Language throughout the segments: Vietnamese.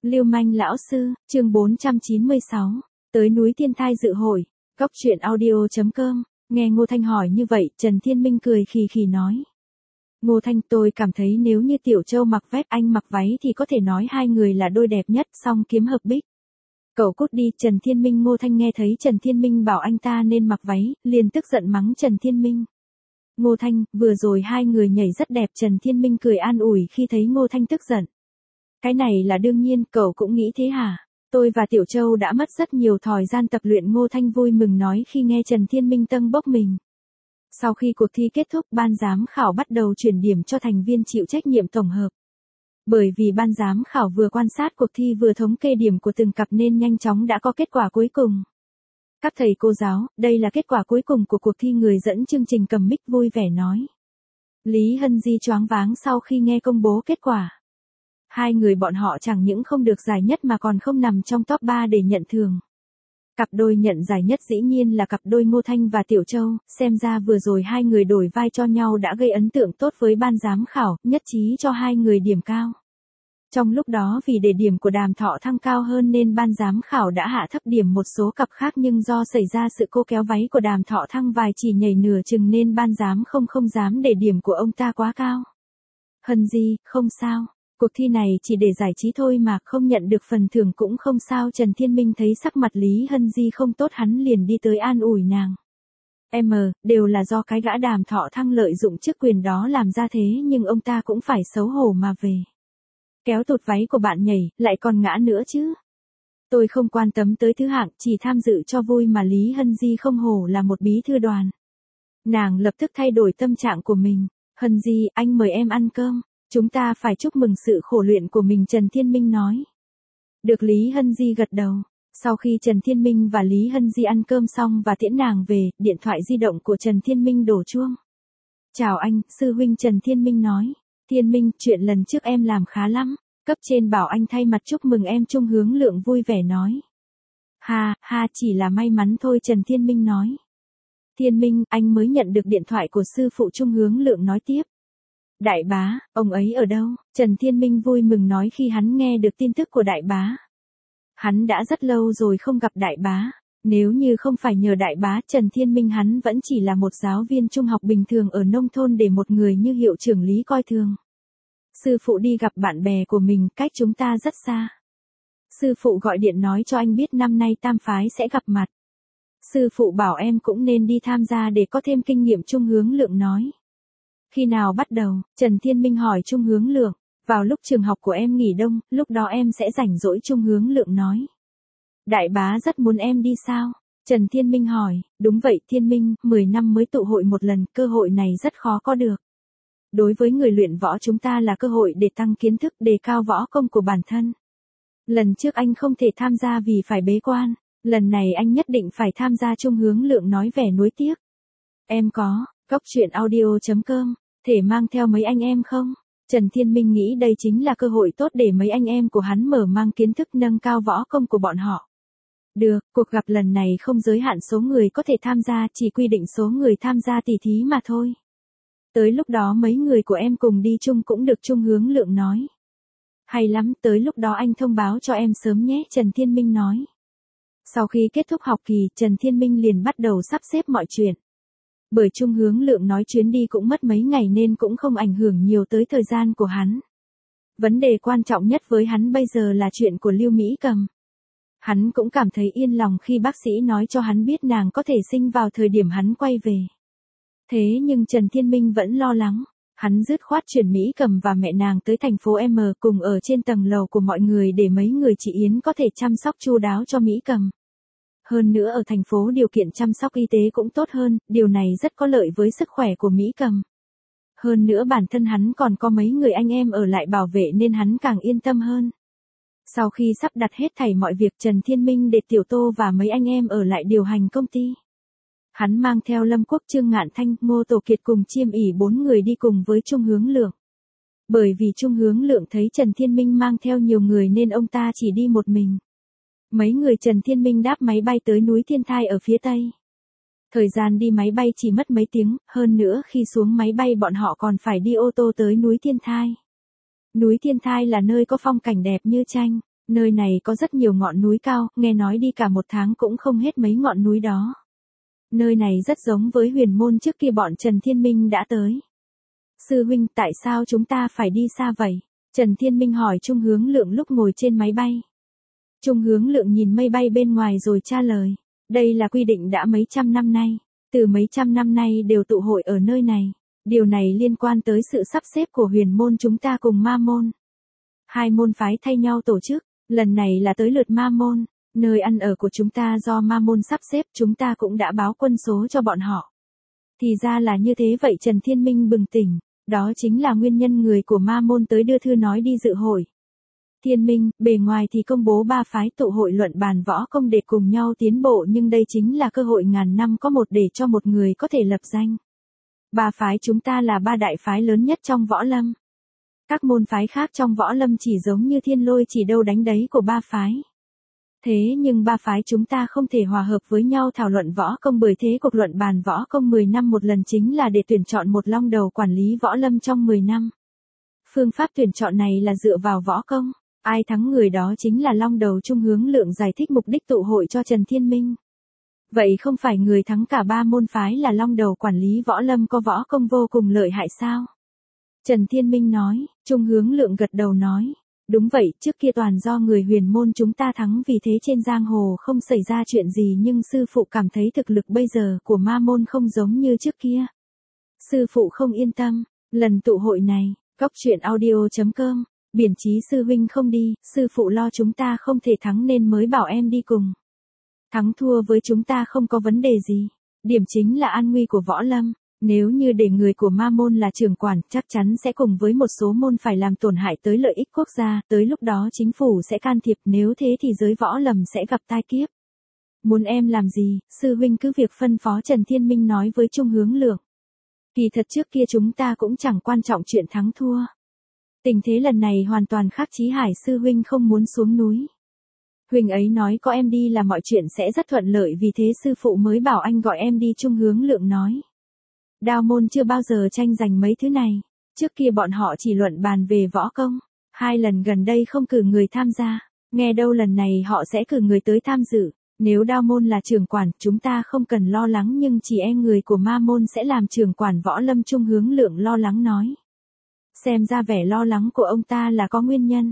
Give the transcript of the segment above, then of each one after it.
Lưu manh lão sư, chương 496, tới núi Thiên Thai dự hội, góc truyện audio.com, nghe Ngô Thanh hỏi như vậy, Trần Thiên Minh cười khì khì nói. Ngô Thanh, tôi cảm thấy nếu như Tiểu Châu mặc vest anh mặc váy thì có thể nói hai người là đôi đẹp nhất, song kiếm hợp bích. Cậu cút đi, Trần Thiên Minh. Ngô Thanh nghe thấy Trần Thiên Minh bảo anh ta nên mặc váy, liền tức giận mắng Trần Thiên Minh. Ngô Thanh, vừa rồi hai người nhảy rất đẹp. Trần Thiên Minh cười an ủi khi thấy Ngô Thanh tức giận. Cái này là đương nhiên, cậu cũng nghĩ thế hả? Tôi và Tiểu Châu đã mất rất nhiều thời gian tập luyện. Ngô Thanh vui mừng nói khi nghe Trần Thiên Minh tâng bốc mình. Sau khi cuộc thi kết thúc, ban giám khảo bắt đầu chuyển điểm cho thành viên chịu trách nhiệm tổng hợp. Bởi vì ban giám khảo vừa quan sát cuộc thi vừa thống kê điểm của từng cặp nên nhanh chóng đã có kết quả cuối cùng. Các thầy cô giáo, đây là kết quả cuối cùng của cuộc thi. Người dẫn chương trình cầm mic vui vẻ nói. Lý Hân Di choáng váng sau khi nghe công bố kết quả. Hai người bọn họ chẳng những không được giải nhất mà còn không nằm trong top 3 để nhận thưởng. Cặp đôi nhận giải nhất dĩ nhiên là cặp đôi Ngô Thanh và Tiểu Châu, xem ra vừa rồi hai người đổi vai cho nhau đã gây ấn tượng tốt với ban giám khảo, nhất trí cho hai người điểm cao. Trong lúc đó vì để điểm của Đàm Thọ Thăng cao hơn nên ban giám khảo đã hạ thấp điểm một số cặp khác, nhưng do xảy ra sự cô kéo váy của Đàm Thọ Thăng vài chỉ nhảy nửa chừng nên ban giám không dám để điểm của ông ta quá cao. Hân Di, không sao. Cuộc thi này chỉ để giải trí thôi mà, không nhận được phần thưởng cũng không sao. Trần Thiên Minh thấy sắc mặt Lý Hân Di không tốt, hắn liền đi tới an ủi nàng. Đều là do cái gã Đàm Thọ Thăng lợi dụng chức quyền đó làm ra thế, nhưng ông ta cũng phải xấu hổ mà về. Kéo tụt váy của bạn nhảy, lại còn ngã nữa chứ. Tôi không quan tâm tới thứ hạng, chỉ tham dự cho vui mà. Lý Hân Di không hổ là một bí thư đoàn. Nàng lập tức thay đổi tâm trạng của mình. Hân Di, anh mời em ăn cơm. Chúng ta phải chúc mừng sự khổ luyện của mình, Trần Thiên Minh nói. Được, Lý Hân Di gật đầu. Sau khi Trần Thiên Minh và Lý Hân Di ăn cơm xong và tiễn nàng về, điện thoại di động của Trần Thiên Minh đổ chuông. Chào anh, sư huynh. Trần Thiên Minh nói. Thiên Minh, chuyện lần trước em làm khá lắm. Cấp trên bảo anh thay mặt chúc mừng em. Trung Hướng Lượng vui vẻ nói. Ha, chỉ là may mắn thôi. Trần Thiên Minh nói. Thiên Minh, anh mới nhận được điện thoại của sư phụ. Trung Hướng Lượng nói tiếp. Đại bá, ông ấy ở đâu? Trần Thiên Minh vui mừng nói khi hắn nghe được tin tức của đại bá. Hắn đã rất lâu rồi không gặp đại bá. Nếu như không phải nhờ đại bá Trần Thiên Minh, hắn vẫn chỉ là một giáo viên trung học bình thường ở nông thôn để một người như hiệu trưởng Lý coi thường. Sư phụ đi gặp bạn bè của mình, cách chúng ta rất xa. Sư phụ gọi điện nói cho anh biết năm nay tam phái sẽ gặp mặt. Sư phụ bảo em cũng nên đi tham gia để có thêm kinh nghiệm. Trung Hướng Lượng nói. Khi nào bắt đầu? Trần Thiên Minh hỏi Trung Hướng Lượng. Vào lúc trường học của em nghỉ đông, lúc đó em sẽ rảnh rỗi. Trung Hướng Lượng nói. Đại bá rất muốn em đi sao? Trần Thiên Minh hỏi. Đúng vậy Thiên Minh, 10 năm mới tụ hội một lần, cơ hội này rất khó có được. Đối với người luyện võ chúng ta là cơ hội để tăng kiến thức, đề cao võ công của bản thân. Lần trước anh không thể tham gia vì phải bế quan, lần này anh nhất định phải tham gia. Trung Hướng Lượng nói vẻ nuối tiếc. Em có, góc truyện audio.com, thể mang theo mấy anh em không? Trần Thiên Minh nghĩ đây chính là cơ hội tốt để mấy anh em của hắn mở mang kiến thức, nâng cao võ công của bọn họ. Được, cuộc gặp lần này không giới hạn số người có thể tham gia, chỉ quy định số người tham gia tỉ thí mà thôi. Tới lúc đó mấy người của em cùng đi chung cũng được. Trung Hướng Lượng nói. Hay lắm, tới lúc đó anh thông báo cho em sớm nhé. Trần Thiên Minh nói. Sau khi kết thúc học kỳ, Trần Thiên Minh liền bắt đầu sắp xếp mọi chuyện. Bởi Trung Hướng Lượng nói chuyến đi cũng mất mấy ngày nên cũng không ảnh hưởng nhiều tới thời gian của hắn. Vấn đề quan trọng nhất với hắn bây giờ là chuyện của Lưu Mỹ Cầm. Hắn cũng cảm thấy yên lòng khi bác sĩ nói cho hắn biết nàng có thể sinh vào thời điểm hắn quay về. Thế nhưng Trần Thiên Minh vẫn lo lắng. Hắn dứt khoát chuyển Mỹ Cầm và mẹ nàng tới thành phố M cùng ở trên tầng lầu của mọi người để mấy người chị Yến có thể chăm sóc chu đáo cho Mỹ Cầm. Hơn nữa ở thành phố điều kiện chăm sóc y tế cũng tốt hơn, điều này rất có lợi với sức khỏe của Mỹ Cầm. Hơn nữa bản thân hắn còn có mấy người anh em ở lại bảo vệ nên hắn càng yên tâm hơn. Sau khi sắp đặt hết thảy mọi việc, Trần Thiên Minh để Tiểu Tô và mấy anh em ở lại điều hành công ty. Hắn mang theo Lâm Quốc, Trương Ngạn Thanh, Ngô Tổ Kiệt cùng Chiêm ỉ 4 người đi cùng với Trung Hướng Lượng. Bởi vì Trung Hướng Lượng thấy Trần Thiên Minh mang theo nhiều người nên ông ta chỉ đi một mình. Mấy người Trần Thiên Minh đáp máy bay tới núi Thiên Thai ở phía Tây. Thời gian đi máy bay chỉ mất mấy tiếng, hơn nữa khi xuống máy bay bọn họ còn phải đi ô tô tới núi Thiên Thai. Núi Thiên Thai là nơi có phong cảnh đẹp như tranh. Nơi này có rất nhiều ngọn núi cao, nghe nói đi cả một tháng cũng không hết mấy ngọn núi đó. Nơi này rất giống với huyền môn trước kia bọn Trần Thiên Minh đã tới. Sư huynh, tại sao chúng ta phải đi xa vậy? Trần Thiên Minh hỏi Trung Hướng Lượng lúc ngồi trên máy bay. Trung Hướng Lượng nhìn mây bay bên ngoài rồi trả lời. Đây là quy định đã mấy trăm năm nay. Từ mấy trăm năm nay đều tụ hội ở nơi này. Điều này liên quan tới sự sắp xếp của huyền môn chúng ta cùng ma môn. Hai môn phái thay nhau tổ chức. Lần này là tới lượt ma môn. Nơi ăn ở của chúng ta do ma môn sắp xếp, chúng ta cũng đã báo quân số cho bọn họ. Thì ra là như thế vậy. Trần Thiên Minh bừng tỉnh. Đó chính là nguyên nhân người của ma môn tới đưa thư nói đi dự hội. Thiên Minh, bề ngoài thì công bố ba phái tụ hội luận bàn võ công để cùng nhau tiến bộ, nhưng đây chính là cơ hội ngàn năm có một để cho một người có thể lập danh. Ba phái chúng ta là ba đại phái lớn nhất trong võ lâm. Các môn phái khác trong võ lâm chỉ giống như thiên lôi chỉ đâu đánh đấy của ba phái. Thế nhưng ba phái chúng ta không thể hòa hợp với nhau thảo luận võ công, bởi thế cuộc luận bàn võ công 10 năm một lần chính là để tuyển chọn một long đầu quản lý võ lâm trong 10 năm. Phương pháp tuyển chọn này là dựa vào võ công. Ai thắng người đó chính là long đầu. Trung Hướng Lượng giải thích mục đích tụ hội cho Trần Thiên Minh. Vậy không phải người thắng cả ba môn phái là long đầu quản lý võ lâm có võ công vô cùng lợi hại sao? Trần Thiên Minh nói. Trung Hướng Lượng gật đầu nói. Đúng vậy, trước kia toàn do người huyền môn chúng ta thắng, vì thế trên giang hồ không xảy ra chuyện gì, nhưng sư phụ cảm thấy thực lực bây giờ của ma môn không giống như trước kia. Sư phụ không yên tâm. Lần tụ hội này, goctruyện.audio.com, Biển Chí sư huynh không đi, sư phụ lo chúng ta không thể thắng nên mới bảo em đi cùng. Thắng thua với chúng ta không có vấn đề gì. Điểm chính là an nguy của võ lâm. Nếu như để người của ma môn là trưởng quản, chắc chắn sẽ cùng với một số môn phải làm tổn hại tới lợi ích quốc gia, tới lúc đó chính phủ sẽ can thiệp, nếu thế thì giới võ lâm sẽ gặp tai kiếp. Muốn em làm gì, sư huynh cứ việc phân phó. Trần Thiên Minh nói với Trung Hướng Lượng. Kỳ thật trước kia chúng ta cũng chẳng quan trọng chuyện thắng thua. Tình thế lần này hoàn toàn khác. Chí Hải sư huynh không muốn xuống núi. Huynh ấy nói có em đi là mọi chuyện sẽ rất thuận lợi, vì thế sư phụ mới bảo anh gọi em đi. Trung Hướng Lượng nói. Đao môn chưa bao giờ tranh giành mấy thứ này. Trước kia bọn họ chỉ luận bàn về võ công. 2 lần gần đây không cử người tham gia. Nghe đâu lần này họ sẽ cử người tới tham dự. Nếu đao môn là trưởng quản, chúng ta không cần lo lắng, nhưng chỉ e người của ma môn sẽ làm trưởng quản võ lâm. Trung Hướng Lượng lo lắng nói. Xem ra vẻ lo lắng của ông ta là có nguyên nhân.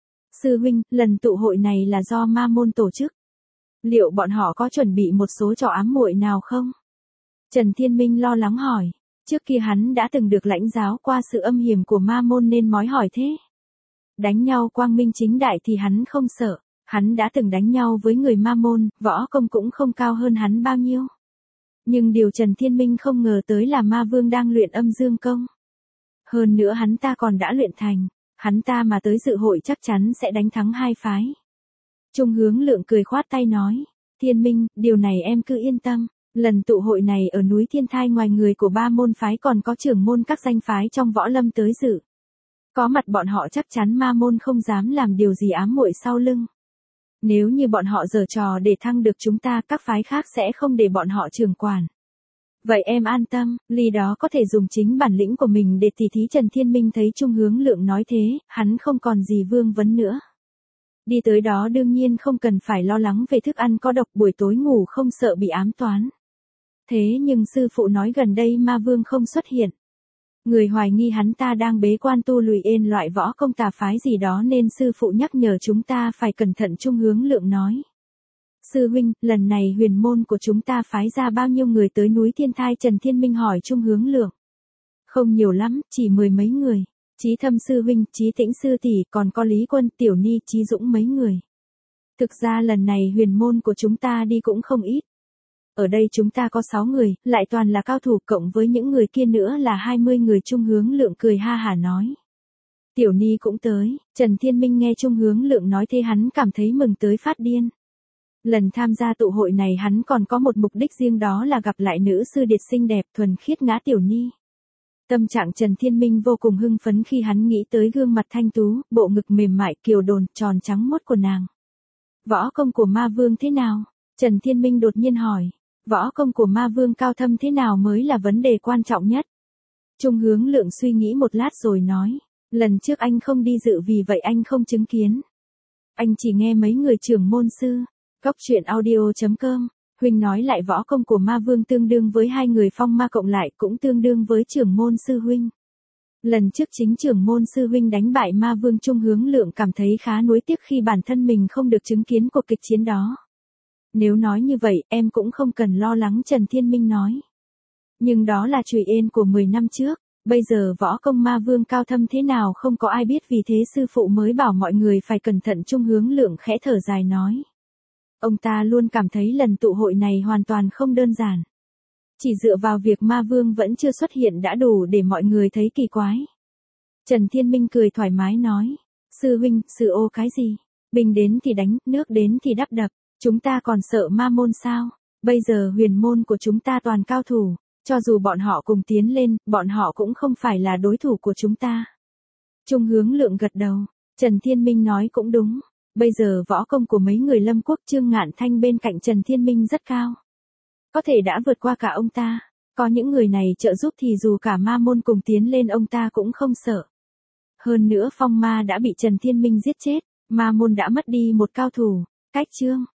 Sư huynh, lần tụ hội này là do ma môn tổ chức. Liệu bọn họ có chuẩn bị một số trò ám muội nào không? Trần Thiên Minh lo lắng hỏi. Trước kia hắn đã từng được lãnh giáo qua sự âm hiểm của ma môn nên mới hỏi thế. Đánh nhau quang minh chính đại thì hắn không sợ. Hắn đã từng đánh nhau với người ma môn, võ công cũng không cao hơn hắn bao nhiêu. Nhưng điều Trần Thiên Minh không ngờ tới là ma vương đang luyện âm dương công. Hơn nữa hắn ta còn đã luyện thành. Hắn ta mà tới dự hội chắc chắn sẽ đánh thắng hai phái. Trung Hướng Lượng cười khoát tay nói. Thiên Minh, điều này em cứ yên tâm. Lần tụ hội này ở núi Thiên Thai ngoài người của ba môn phái còn có trưởng môn các danh phái trong võ lâm tới dự. Có mặt bọn họ chắc chắn ma môn không dám làm điều gì ám muội sau lưng. Nếu như bọn họ giở trò để thăng được chúng ta, các phái khác sẽ không để bọn họ trưởng quản. Vậy em an tâm, ly đó có thể dùng chính bản lĩnh của mình để tỉ thí. Trần Thiên Minh thấy Trung Hướng Lượng nói thế, hắn không còn gì vương vấn nữa. Đi tới đó đương nhiên không cần phải lo lắng về thức ăn có độc, buổi tối ngủ không sợ bị ám toán. Thế nhưng sư phụ nói gần đây ma vương không xuất hiện. Người hoài nghi hắn ta đang bế quan tu luyện loại võ công tà phái gì đó nên sư phụ nhắc nhở chúng ta phải cẩn thận. Trung Hướng Lượng nói. Sư huynh, lần này huyền môn của chúng ta phái ra bao nhiêu người tới núi Thiên Thai? Trần Thiên Minh hỏi Trung Hướng Lượng. Không nhiều lắm, chỉ 10 mấy người. Chí Thâm sư huynh, Chí Tĩnh sư tỷ, còn có Lý Quân, Tiểu Ni, Chí Dũng mấy người. Thực ra lần này huyền môn của chúng ta đi cũng không ít. Ở đây chúng ta có 6 người, lại toàn là cao thủ, cộng với những người kia nữa là 20 người. Trung Hướng Lượng cười ha hả nói. Tiểu Ni cũng tới. Trần Thiên Minh nghe Trung Hướng Lượng nói thế hắn cảm thấy mừng tới phát điên. Lần tham gia tụ hội này hắn còn có một mục đích riêng, đó là gặp lại nữ sư điệt xinh đẹp thuần khiết Ngã Tiểu Ni. Tâm trạng Trần Thiên Minh vô cùng hưng phấn khi hắn nghĩ tới gương mặt thanh tú, bộ ngực mềm mại kiều đồn, tròn trắng muốt của nàng. Võ công của ma vương thế nào? Trần Thiên Minh đột nhiên hỏi. Võ công của ma vương cao thâm thế nào mới là vấn đề quan trọng nhất. Trung Hướng Lượng suy nghĩ một lát rồi nói. Lần trước anh không đi dự vì vậy anh không chứng kiến. Anh chỉ nghe mấy người trưởng môn sư. Góc truyện audio.com. Huynh nói lại võ công của ma vương tương đương với hai người phong ma cộng lại cũng tương đương với trưởng môn sư huynh. Lần trước chính trưởng môn sư huynh đánh bại ma vương Trung Hướng Lượng cảm thấy khá nuối tiếc khi bản thân mình không được chứng kiến cuộc kịch chiến đó. Nếu nói như vậy em cũng không cần lo lắng, Trần Thiên Minh nói. Nhưng đó là chùy ên của 10 năm trước, bây giờ võ công ma vương cao thâm thế nào không có ai biết, vì thế sư phụ mới bảo mọi người phải cẩn thận. Trung Hướng Lượng khẽ thở dài nói. Ông ta luôn cảm thấy lần tụ hội này hoàn toàn không đơn giản. Chỉ dựa vào việc ma vương vẫn chưa xuất hiện đã đủ để mọi người thấy kỳ quái. Trần Thiên Minh cười thoải mái nói. Sư huynh, sư ô cái gì? Binh đến thì đánh, nước đến thì đắp đập. Chúng ta còn sợ ma môn sao? Bây giờ huyền môn của chúng ta toàn cao thủ. Cho dù bọn họ cùng tiến lên, bọn họ cũng không phải là đối thủ của chúng ta. Trung Hướng Lượng gật đầu. Trần Thiên Minh nói cũng đúng. Bây giờ võ công của mấy người Lâm Quốc Trương Ngạn Thanh bên cạnh Trần Thiên Minh rất cao. Có thể đã vượt qua cả ông ta. Có những người này trợ giúp thì dù cả ma môn cùng tiến lên ông ta cũng không sợ. Hơn nữa phong ma đã bị Trần Thiên Minh giết chết. Ma môn đã mất đi một cao thủ. Cách Trương